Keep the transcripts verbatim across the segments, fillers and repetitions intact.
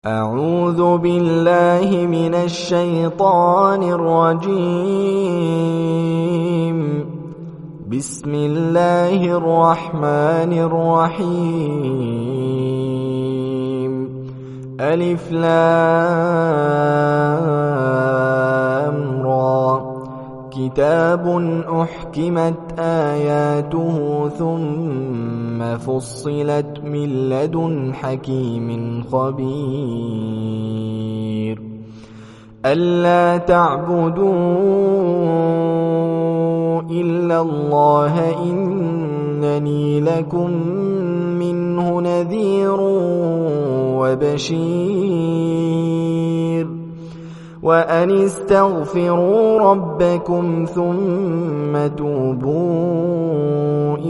أعوذ بالله من الشيطان الرجيم. بسم الله الرحمن الرحيم. ألف لام را. كتاب أحكمت آياته ثم فصلت من لدن حكيم خبير. ألا تعبدوا إلا الله إنني لكم منه نذير وبشير. وأن استغفروا ربكم ثم توبوا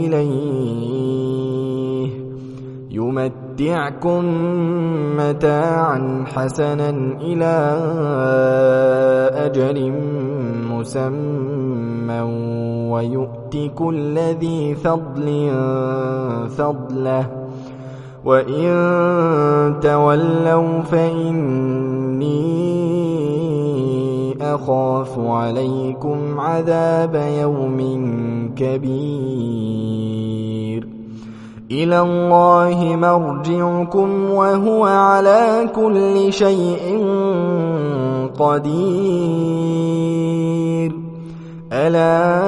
إليه يمتعكم متاعا حسنا إلى أجل مسمى ويؤت كل ذي فضل فضله وإن تولوا فإني أخاف عليكم عذاب يوم كبير. إلى الله مرجعكم وهو على كل شيء قدير. ألا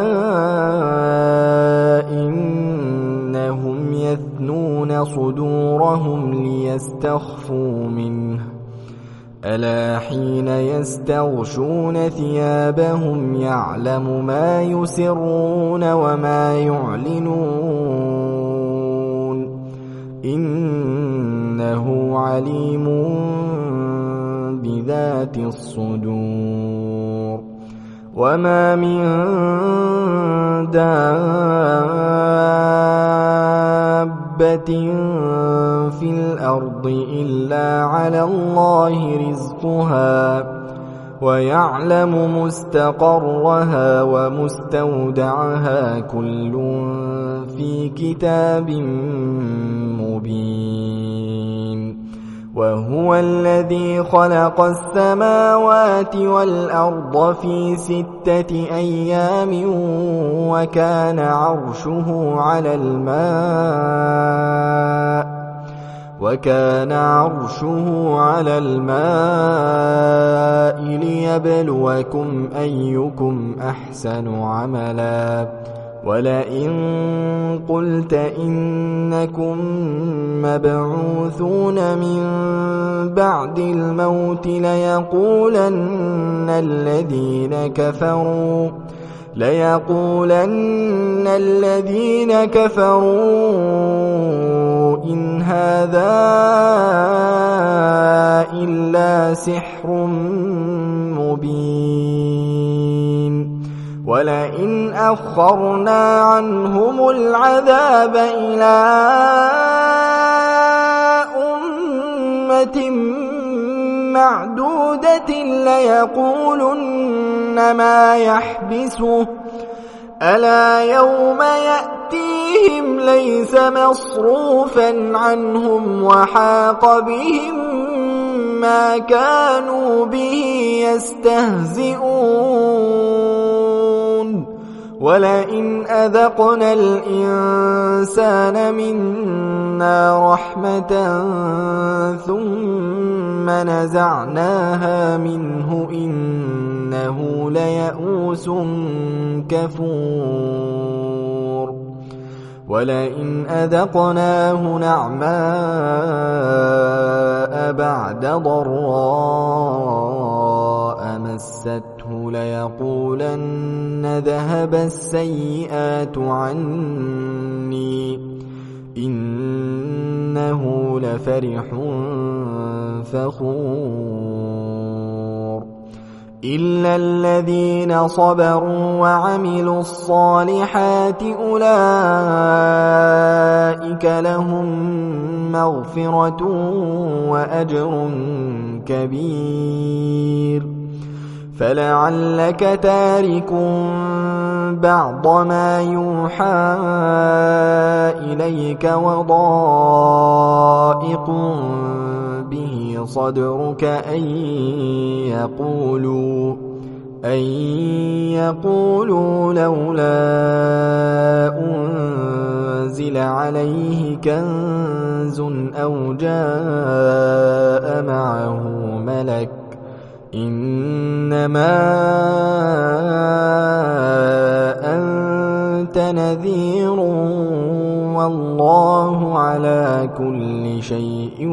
إنهم يثنون صدورهم ليستخفوا منه ألا حين يستغشون ثيابهم يعلم ما يسرون وما يعلنون إنه عليم بذات الصدور. وما من دابة في الأرض إلا على الله رزقها ويعلم مستقرها ومستودعها كل في كتاب مبين. وهو الذي خلق السماوات والأرض في ستة أيام وكان عرشه على الماء وكان عرشه على الماء ليبلوكم أيكم أحسن عملا. ولئن قلت إنكم مبعوثون من بعد الموت ليقولن الذين كفروا ليقولن الذين كفروا إن هذا إلا سحر مبين. ولئن أخرنا عنهم العذاب إلى أمة معدودة ليقولن ما يحبسه ألا يوم يأتيهم ليس مصروفا عنهم وحاق بهم ما كانوا به يستهزئون. ولئن أذقنا الإنسان منا رحمة ثم نزعناها منه إنه ليئوس كفور. ولئن أذقناه نعماء بعد ضراء مسته ليقولن ذهب السيئات عني إنه لفرح فخور. إلا الذين صبروا وعملوا الصالحات أولئك لهم مغفرة وأجر كبير. فلعلك تارك بعض ما يوحى إليك وضائق به صدرك أن يقولوا أن يقولوا لولا أنزل عليه كنز أو جاء معه ملك إنما أنت نذير والله على كل شيء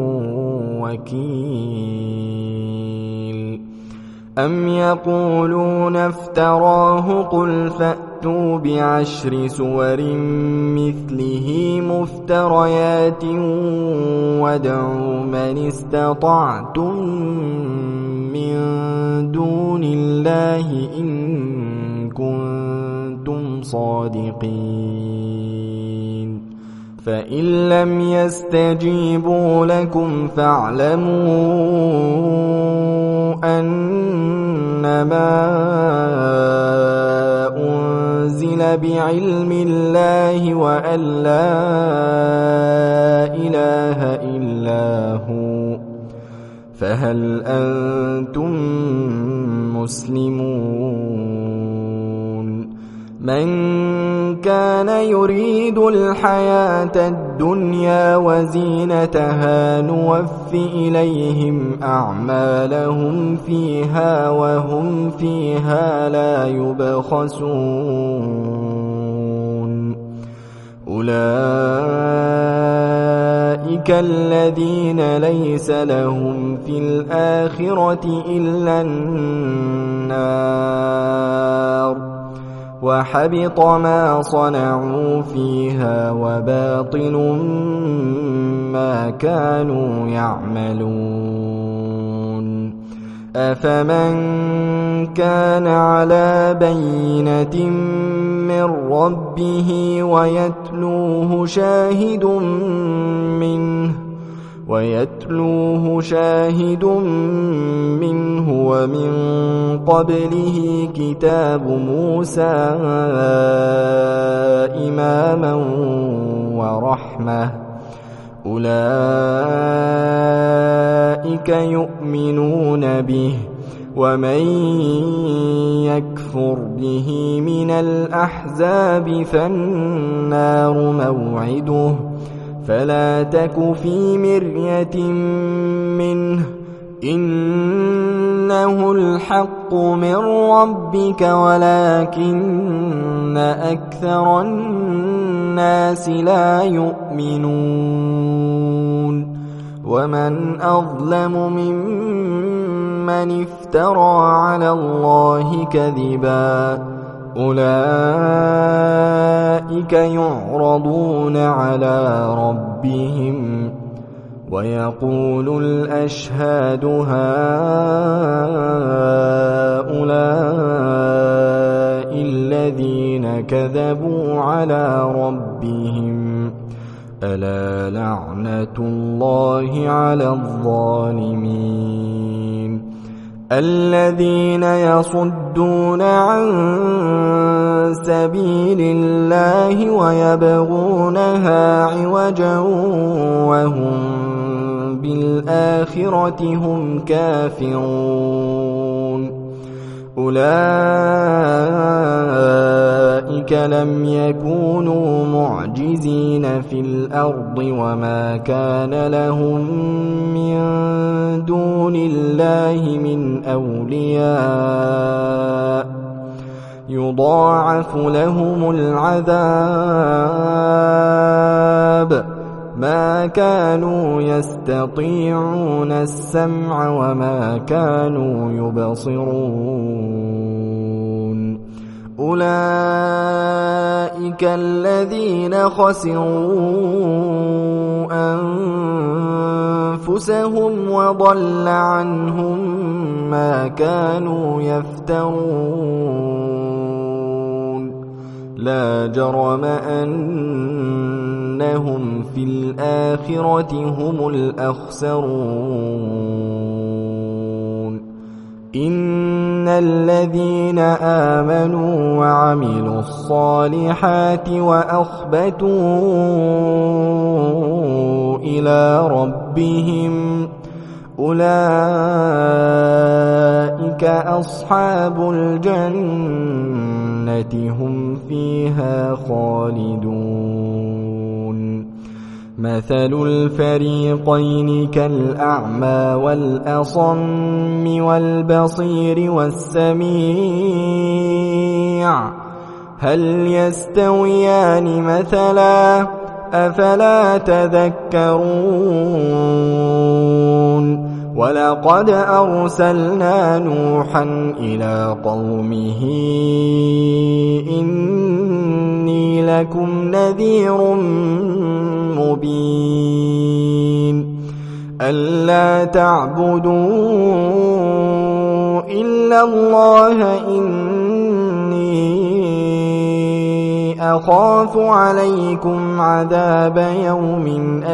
وكيل. أم يقولون افتراه قل فأتوا بعشر سور مثله مفتريات وادعوا من استطعتم من دون الله إن كنتم صادقين. فإن لم يستجيبوا لكم فاعلموا أنما أنزل بعلم الله وأن لا إله إلا هو فهل أنتم مسلمون؟ من كان يريد الحياة الدنيا وزينتها نوف إليهم أعمالهم فيها وهم فيها لا يبخسون. أولئك الذين ليس لهم في الآخرة إلا النار وحبط ما صنعوا فيها وباطل ما كانوا يعملون. أفمن كان على بينة من ربه ويتلوه شاهد منه ويتلوه شاهد منه ومن قبله كتاب موسى إماما ورحمة أولئك يؤمنون به ومن يكفر به من الأحزاب فالنار موعده فلا تك في مرية منه إنه الحق من ربك ولكن أكثر الناس لا يؤمنون. ومن أظلم ممن افترى على الله كذبا أولئك يعرضون على ربهم ويقول الأشهاد هؤلاء الذين كذبوا على ربهم ألا لعنة الله على الظالمين. الذين يصدون عن سبيل الله ويبغونها عوجا وهم بالآخرة هم كافرون. أولئك لم يكونوا معجزين في الأرض وما كان لهم من دون الله من أولياء يضاعف لهم العذاب ما كانوا يستطيعون السمع وما كانوا يبصرون. أولئك الذين خسروا أنفسهم وضل عنهم ما كانوا يفترون. لا جرم أنهم في الآخرة هم الأخسرون. إن الذين آمنوا وعملوا الصالحات وأخبتوا إلى ربهم أولئك أصحاب الجنة هم فيها خالدون مثل الفريقين كالأعمى والأصم والبصير والسميع هل يستويان مثلا أفلا تذكرون ولقد أرسلنا نوحا إلى قومه إني لكم نذير مبين ألا تعبدوا إلا الله إني أخاف عليكم عذاب يوم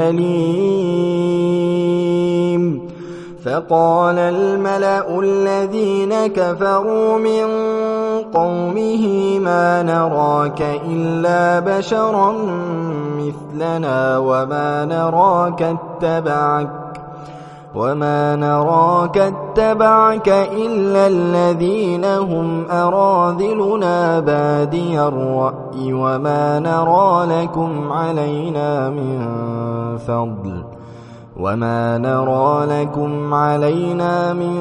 أليم فقال الملأ الذين كفروا من قومه ما نراك إلا بشرا مثلنا وما نراك اتبعك وما نراك اتبعك إلا الذين هم أراذلنا بادي الرأي وما نرى لكم علينا من فضل وما نرى لكم علينا من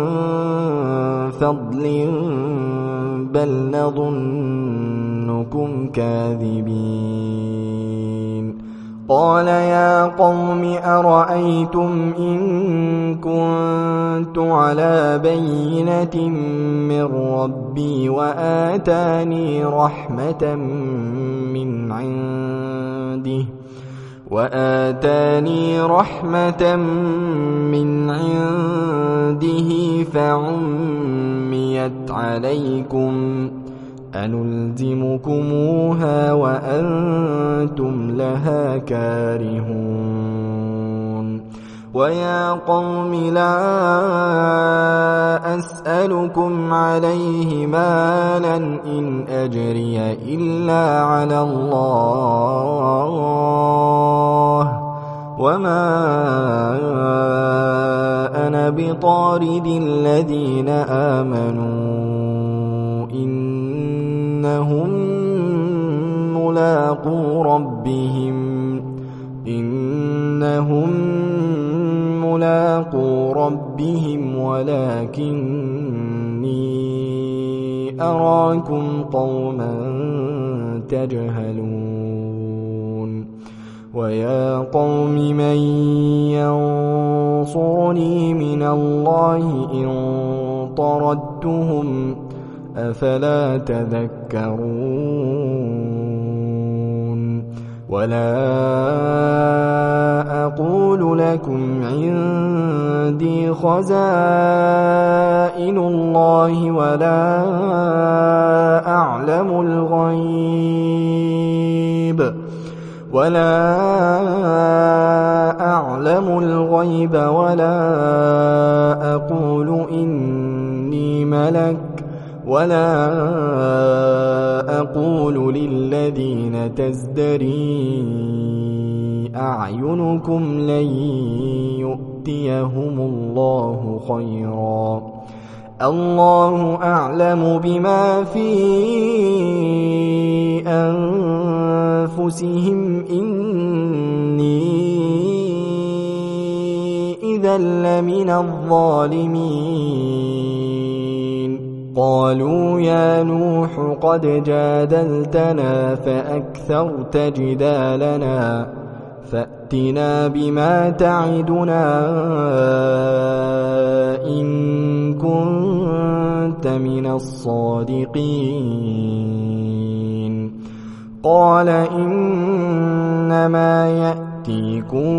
فضل بل نظنكم كاذبين قال يا قوم أرأيتم إن كنت على بينة من ربي وآتاني رحمة من عنده وآتاني رحمة من عنده فعميت عليكم أنلزمكموها وأنتم لها كارهون ويا قوم لا أسألكم عليه مالا إن أجري إلا على الله وما أنا بطارد الذين آمنوا إنهم ملاقو ربهم إنهم ملاقو ربهم ولكني أراكم قوما تجهلون ويا قوم من ينصرني من الله إن طردتهم أفلا تذكرون ولا أقول لكم عندي خزائن الله ولا أعلم الغيب ولا أعلم الغيب ولا أقول إني ملك ولا أقول للذين تزدري أعينكم لن يؤتيهم الله خيرا الله أعلم بما في أنفسهم إني إذا لمن الظالمين قالوا يا نوح قد جادلتنا فأكثرت جدالنا فأتنا بما تعدنا إن كنت من الصادقين قال إنما يأتيكم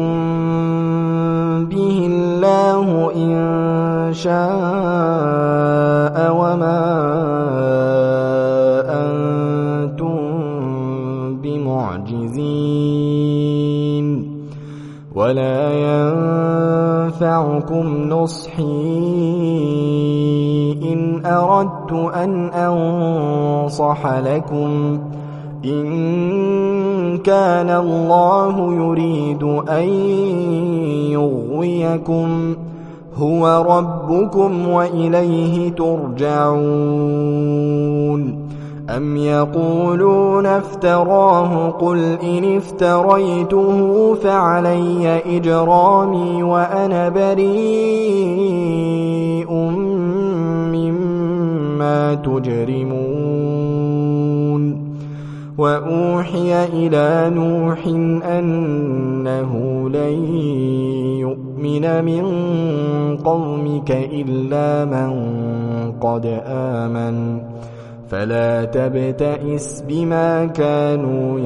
به الله إن شاء وما أنتم بمعجزين ولا ينفعكم نصحي إن أردت أن أنصح لكم إن كان الله يريد أن يغويكم هو ربكم وإليه ترجعون. أم يقولون افتراه قل إن افتريته فعلي إجرامي وأنا بريء مما تجرمون. وأوحي إلى نوح أنه لن يؤمن من قومك إلا من قد آمن فلا تبتئس بما كانوا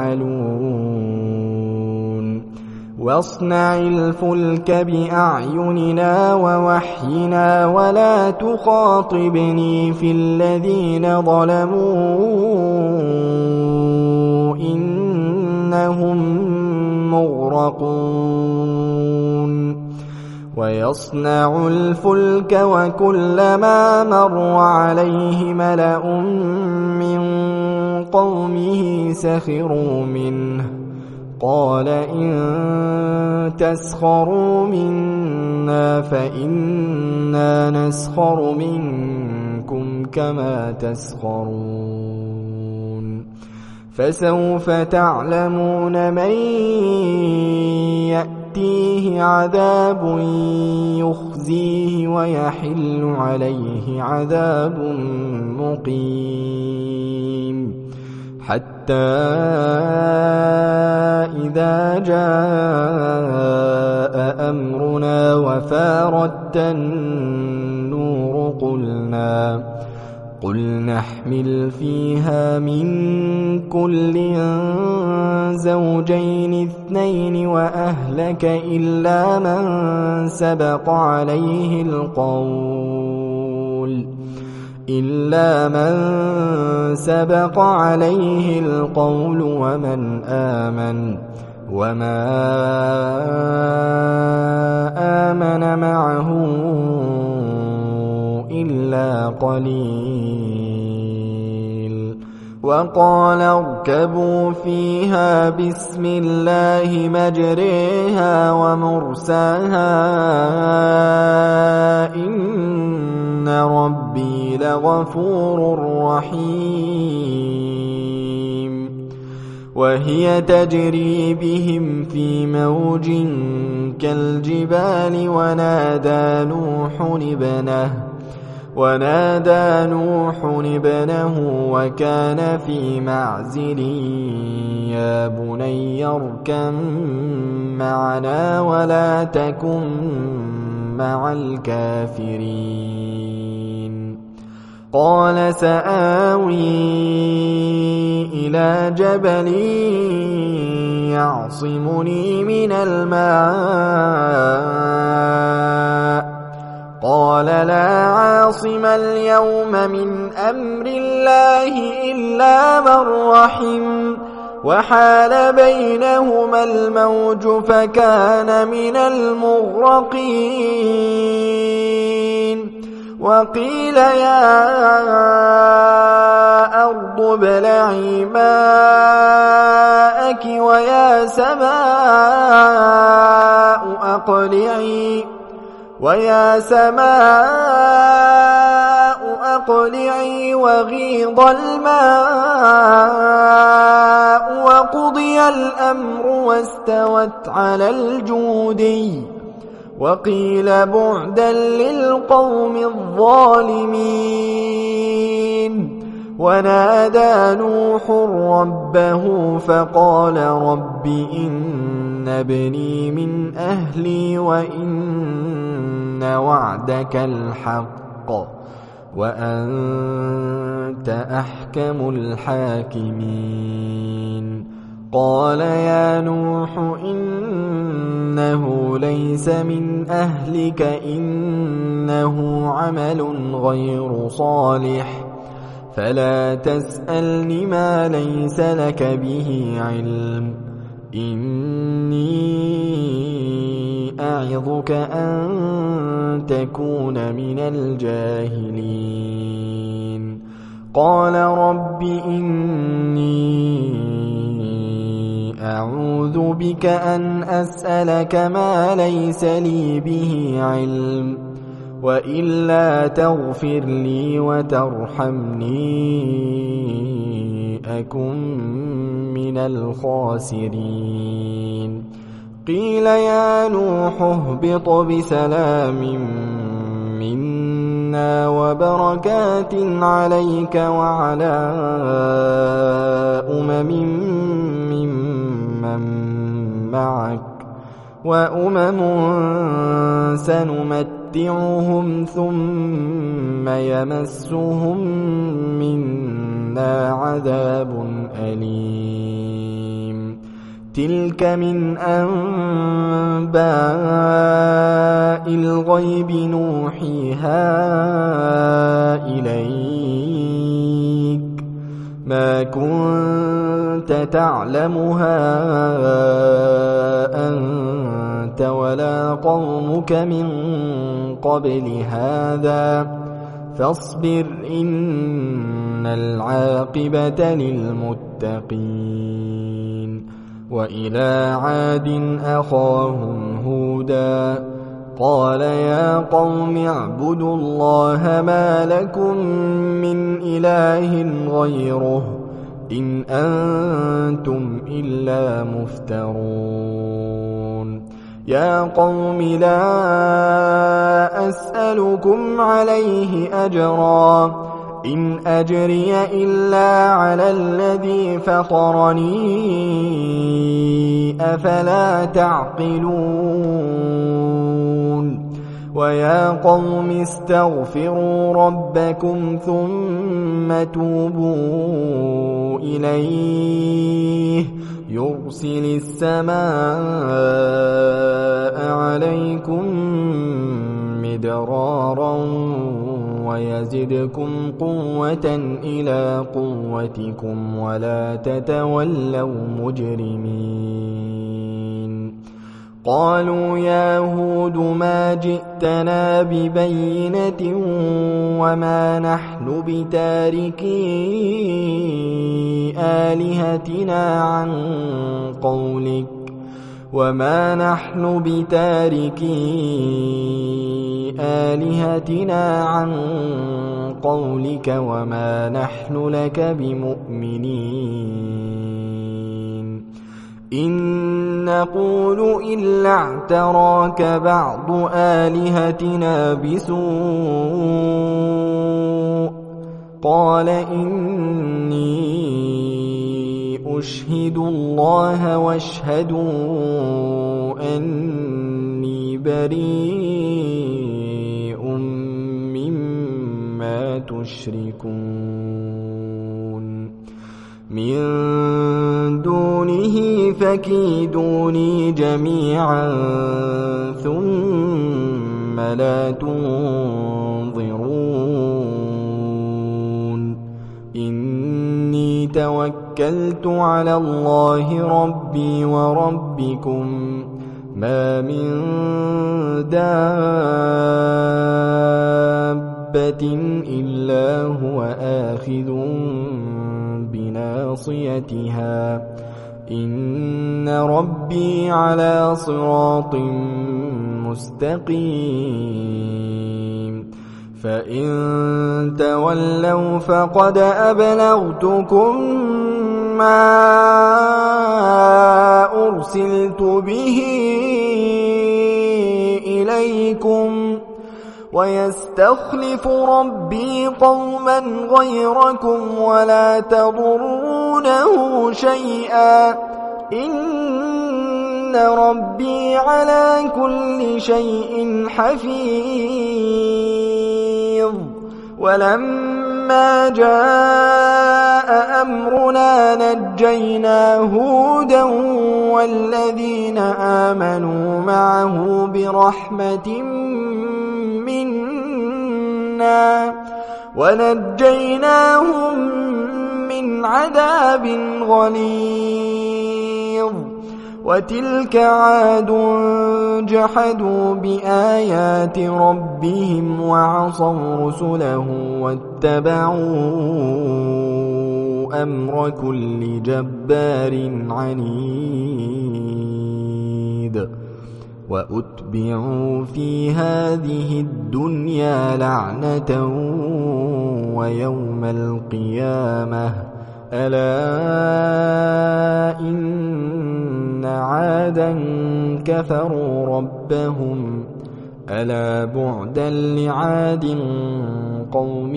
يفعلون. واصنع الفلك بأعيننا ووحينا ولا تخاطبني في الذين ظلموا إنهم مغرقون. ويصنع الفلك وكلما مر عليه ملأ من قومه سخروا منه قال إن تسخروا منا فإنا نسخر منكم كما تسخرون. فسوف تعلمون من يأتيه عذاب يخزيه ويحل عليه عذاب مقيم. حتى إذا جاء أمرنا وفارت النور قلنا قل نحمل فيها من كل زوجين اثنين وأهلك إلا من سبق عليه القول إلا من سبق عليه القول ومن آمن وما آمن معه إلا قليل. وقال اركبوا فيها بسم الله مجريها ومرساها إن ربي لغفور رحيم. وهي تجري بهم في موج كالجبال ونادى نوح ابنه ونادى نوح ابنه وكان في معزل يا بني اركب معنا ولا تكن مع الكافرين. قال سآوي إلى جبل يعصمني من الماء قال لا عاصم اليوم من أمر الله إلا من رحم وحال بينهما الموج فكان من المغرقين. وقيل يا أرض ابلعي ماءك ويا سماء أقلعي ويا سماء أقلعي وغيض الماء وقضي الأمر واستوت على الجودي وقيل بعدا للقوم الظالمين. ونادى نوح ربه فقال رب إن ابني من أهلي وإن وعدك الحق وأنت أحكم الحاكمين. قال يا نوح إنه ليس من أهلك إنه عمل غير صالح فلا تسألني ما ليس لك به علم إني أعظك أن تكون من الجاهلين. قال رب إني أعوذ بك أن أسألك ما ليس لي به علم وإلا تغفر لي وترحمني أكن من الخاسرين قيل يا نوح اهبط بسلام منا وبركات عليك وعلى أمم ممن معك وأمم سنمتعهم ثم يمسهم منا عذاب أليم تلك من أنباء الغيب نوحيها إليك ما كنت تعلمها أنت ولا قومك من قبل هذا فاصبر إن العاقبة للمتقين وإلى عاد أخاهم هودا قال يا قوم اعبدوا الله ما لكم من إله غيره إن أنتم إلا مفترون يا قوم لا أسألكم عليه أجرا إن أجري إلا على الذي فطرني أفلا تعقلون ويا قوم استغفروا ربكم ثم توبوا إليه يرسل السماء عليكم مدرارا ويزدكم قوة إلى قوتكم ولا تتولوا مجرمين قالوا يا هود ما جئتنا ببينة وما نحن بتاركي آلهتنا عن قولك وما نحن بتاركي آلهتنا عن قولك وما نحن لك بمؤمنين إن نقول إلا اعتراك بعض آلهتنا بسوء قال إني أشهد الله واشهدوا أني بريء مما تشركون من دونه فكيدوني جميعا ثم لا تنظرون إني توكلت على الله ربي وربكم ما من دابة إلا هو آخذ بناصيتها إن ربي على صراط مستقيم فإن تولوا فقد أبلغتكم ما أرسلت به إليكم ويستخلف ربي قوما غيركم ولا تضرونه شيئا إن ربي على كل شيء حفيظ ولما جاء أمرنا نجينا هودا والذين آمنوا معه برحمة منا ونجيناهم من عذاب غليظ وتلك عاد جحدوا بآيات ربهم وعصوا رسله واتبعوا أمر كل جبار عنيد وأتبعوا في هذه الدنيا لعنة ويوم القيامة ألا إن عادا كفروا ربهم ألا بعدا لعاد قوم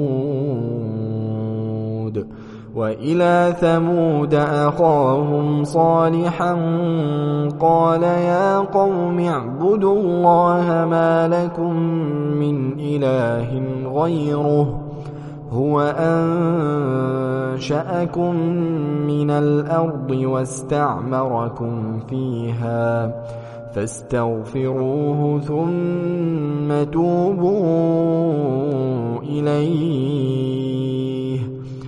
هود وإلى ثمود أخاهم صالحا قال يا قوم اعبدوا الله ما لكم من إله غيره هو أنشأكم من الأرض واستعمركم فيها فاستغفروه ثم توبوا إليه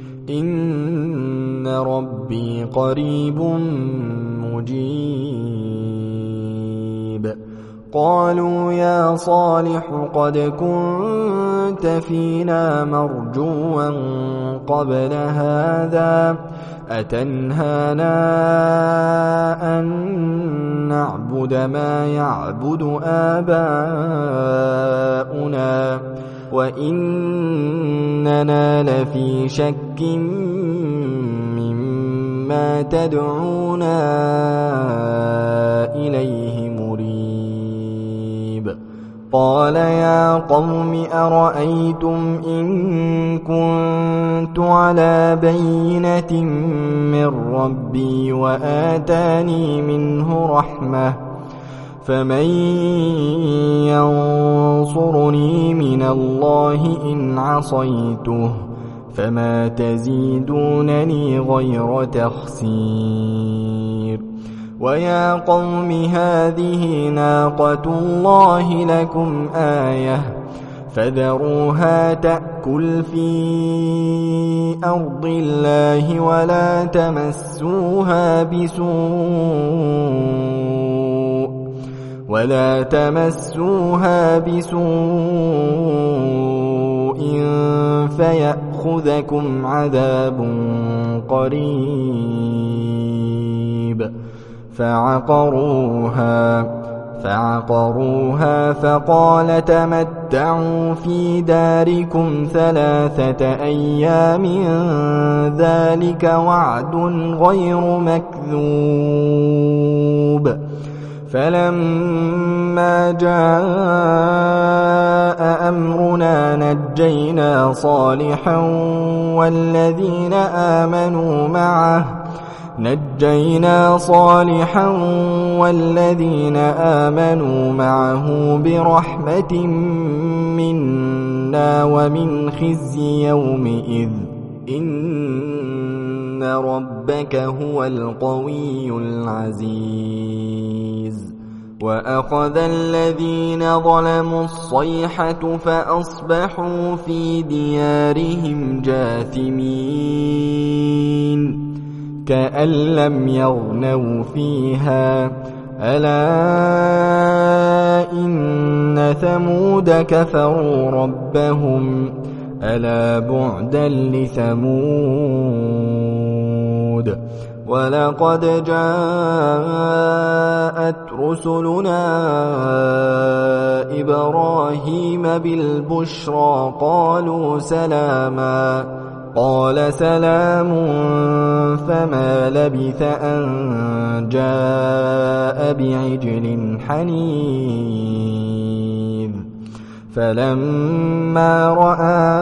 إن ربي قريب مجيب قالوا يا صالح قد كنت فينا مرجوا قبل هذا أتنهانا أن نعبد ما يعبد آباؤنا وإننا لفي شك مما تدعونا إليه مريب قال يا قوم أرأيتم إن كنت على بينة من ربي وآتاني منه رحمة فمن ينصرني من الله إن عصيته فما تزيدونني غير تخسير ويا قوم هذه ناقة الله لكم آية فذروها تأكل في أرض الله ولا تمسوها بسوء ولا تمسوها بسوء فيأخذكم عذاب قريب فعقروها فعقروها فقال تمتعوا في داركم ثلاثة أيام ذلك وعد غير مكذوب فلما جاء أمرنا نجينا صالحا والذين آمنوا معه نجينا صالحا والذين آمنوا معه برحمة منا ومن خزي يومئذ إن ربك هو القوي العزيز وأخذ الذين ظلموا الصيحة فأصبحوا في ديارهم جاثمين كأن لم يغنوا فيها ألا إن ثمود كفروا ربهم ألا بعدا لثمود ولقد جاءت رسلنا إبراهيم بالبشرى قالوا سلاما قال سلام فما لبث أن جاء بعجل حنيذ فلما رأى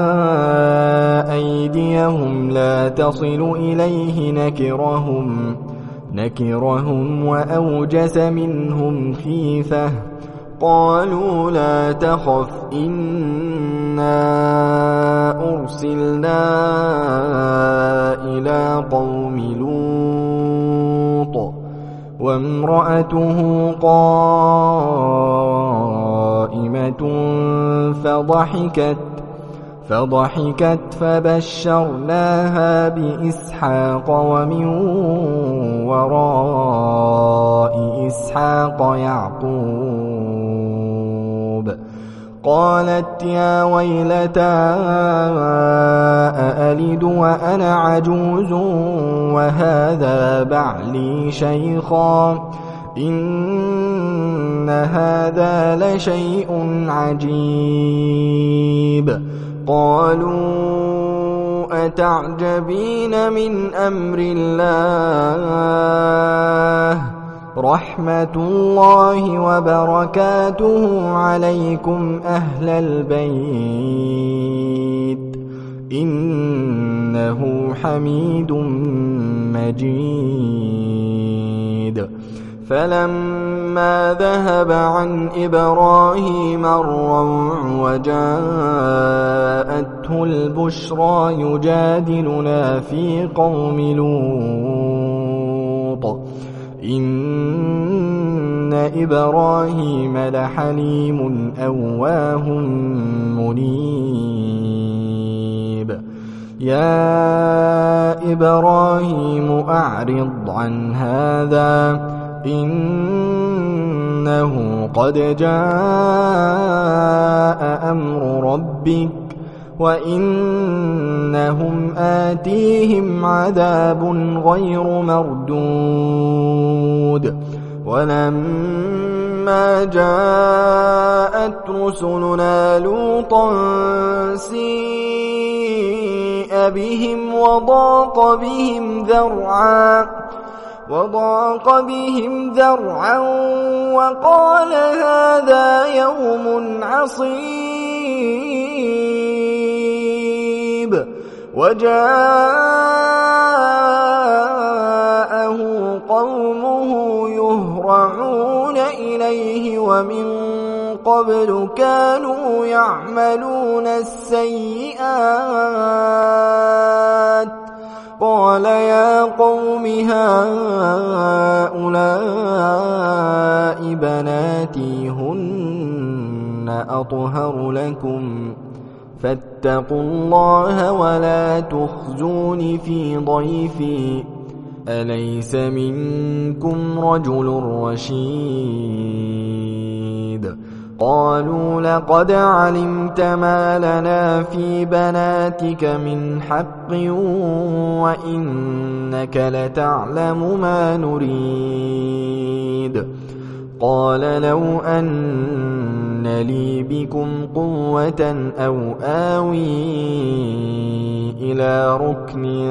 أيديهم لا تصل إليه نكرهم نكرهم وأوجس منهم خيفة قالوا لا تخف إنا أرسلنا إلى قوم لوط وامرأته قائمة فضحكت فضحكت فبشرناها بإسحاق ومن وراء إسحاق يعقوب قالت يا ويلتى أألد وأنا عجوز وهذا بعلي شيخا إن هذا لشيء عجيب قالوا أتعجبين من أمر الله رحمة الله وبركاته عليكم أهل البيت إنه حميد مجيد فلما ذهب عن إبراهيم الروع وجاءته البشرى يجادلنا في قوم لوط إن إبراهيم لحليم أواه منيب يا إبراهيم أعرض عن هذا إنه قد جاء أمر ربك وإنهم آتيهم عذاب غير مردود ولما جاءت رسلنا لوطا سيء بهم وضاق بهم ذرعا وضاق بهم ذرعا وقال هذا يوم عصيب وجاءه قومه يهرعون إليه ومن قبل كانوا يعملون السيئات قال يا قوم هؤلاء بناتي هن أطهر لكم فاتقوا الله ولا تخزون في ضيفي أليس منكم رجل رشيد قالوا لقد علمت ما لنا في بناتك من حق وإنك لتعلم ما نريد قال لو أن لي بكم قوة أو آوي إلى ركن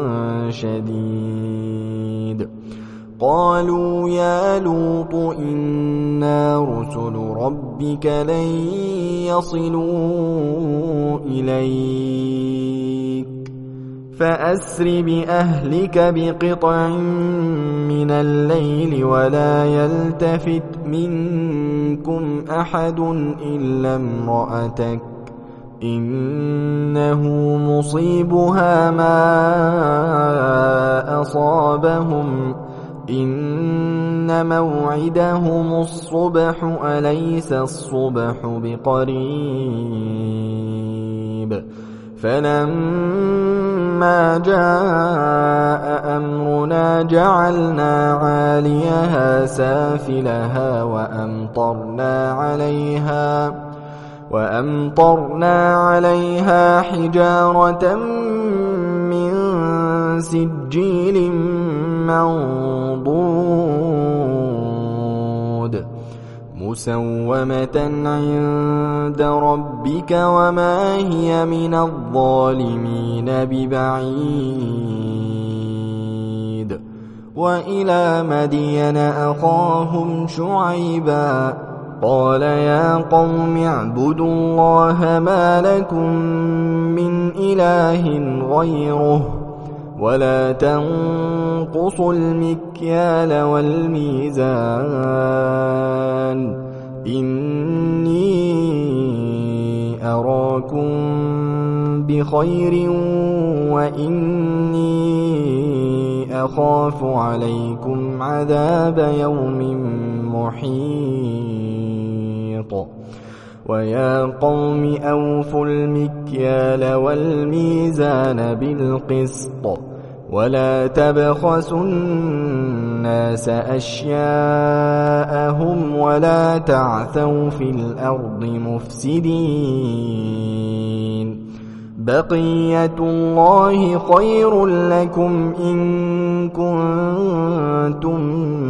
شديد قالوا يا لوط إنا رسل ربك لن يصلوا إليك فأسر بأهلك بقطع من الليل ولا يلتفت منكم أحد إلا امرأتك إنه مصيبها ما أصابهم إن موعدهم الصبح أليس الصبح بقريب فلما جاء أمرنا جعلنا عاليها سافلها وأمطرنا عليها وأمطرنا عليها حجارة من سجيل منضود مسومة عند ربك وما هي من الظالمين ببعيد وإلى مدين أخاهم شعيبا قال يا قوم اعبدوا الله ما لكم من إله غيره ولا تنقصوا المكيال والميزان إني أراكم بخير وإني أخاف عليكم عذاب يوم محيط ويا قوم أوفوا المكيال والميزان بالقسط ولا تبخسوا الناس أشياءهم ولا تعثوا في الأرض مفسدين بقية الله خير لكم إن كنتم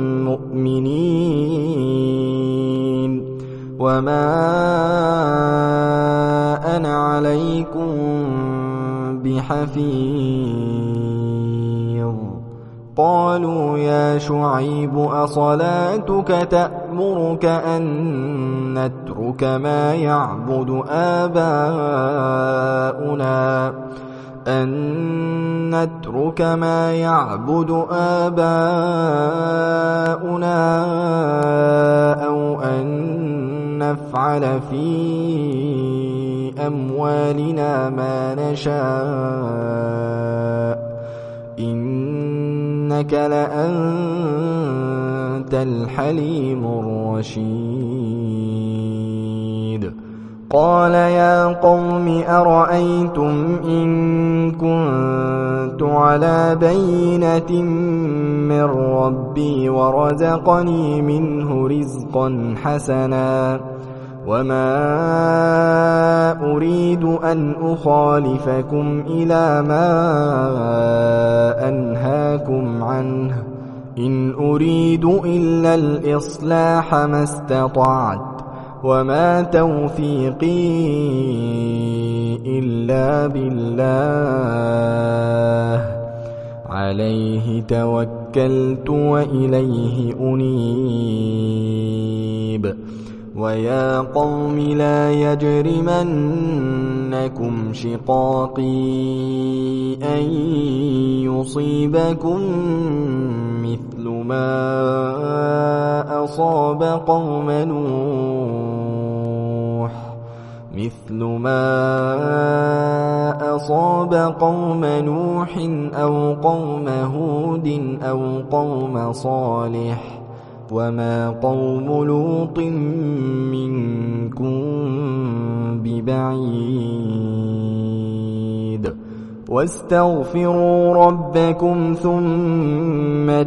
مؤمنين وما أنا عليكم بحفيظ قالوا يا شعيب أصلاتك تأمرك أن نترك ما يعبد آباؤنا أن نترك ما يعبد آباؤنا أو أن نفعل في أموالنا ما نشاء إنك لأنت الحليم الرشيد قال يا قوم أرأيتم إن كنت على بينة من ربي ورزقني منه رزقا حسنا وما أريد أن أخالفكم إلى ما أنهاكم عنه إن أريد إلا الإصلاح ما استطعت وما توفيقي إلا بالله عليه توكلت وإليه أنيب ويا قوم لا يجرمنكم شقاقي أن يصيبكم مثل ما أصاب قوم نوح مثل ما أصاب قوم نوح أو قوم هود أو قوم صالح وما قوم لوط منكم ببعيد واستغفروا ربكم ثم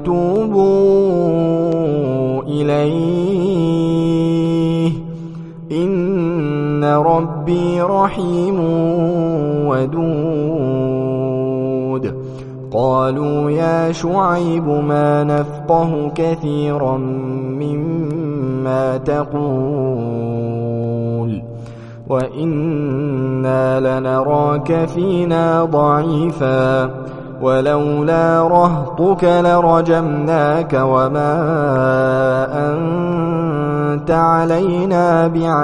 توبوا إليه إن ربي رحيم ودود قالوا يا شعيب ما نفقه كثيرا مما تقول وإنا لنراك فينا ضعيفا ولولا رهطك لرجمناك وما أنت علينا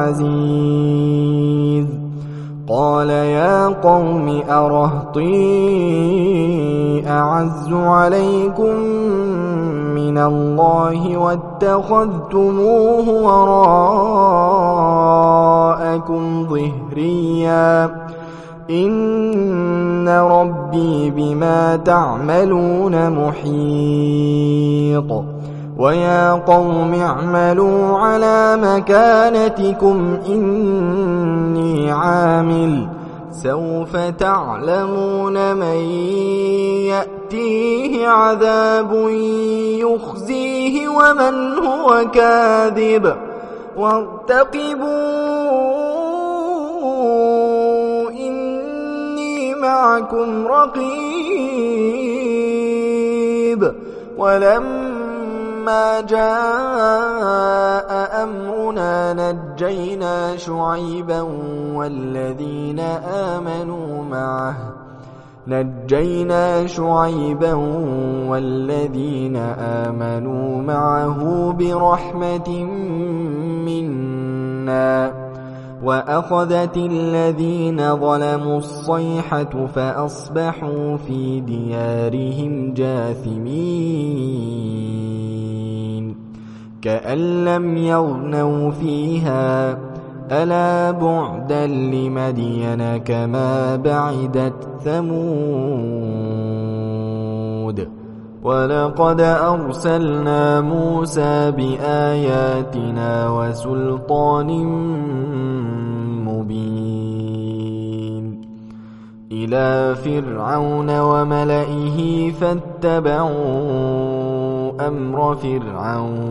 بعزيز قال يا قوم أرهطي أعز عليكم من الله واتخذتموه وراءكم ظهريا إن ربي بما تعملون محيط ويا قوم اعملوا على مكانتكم إني عامل سوف تعلمون من يأتيه عذاب يخزيه ومن هو كاذب وارتقبوا إني معكم رقيب ولما ما جاء أمرنا نجينا شعيبا والذين آمنوا معه نجينا شعيبا والذين آمنوا معه برحمة منا وأخذت الذين ظلموا الصيحة فأصبحوا في ديارهم جاثمين كأن لم يغنوا فيها ألا بعدا لمدين كما بعدت ثمود ولقد أرسلنا موسى بآياتنا وسلطان مبين إلى فرعون وملئه فاتبعوا أمر فرعون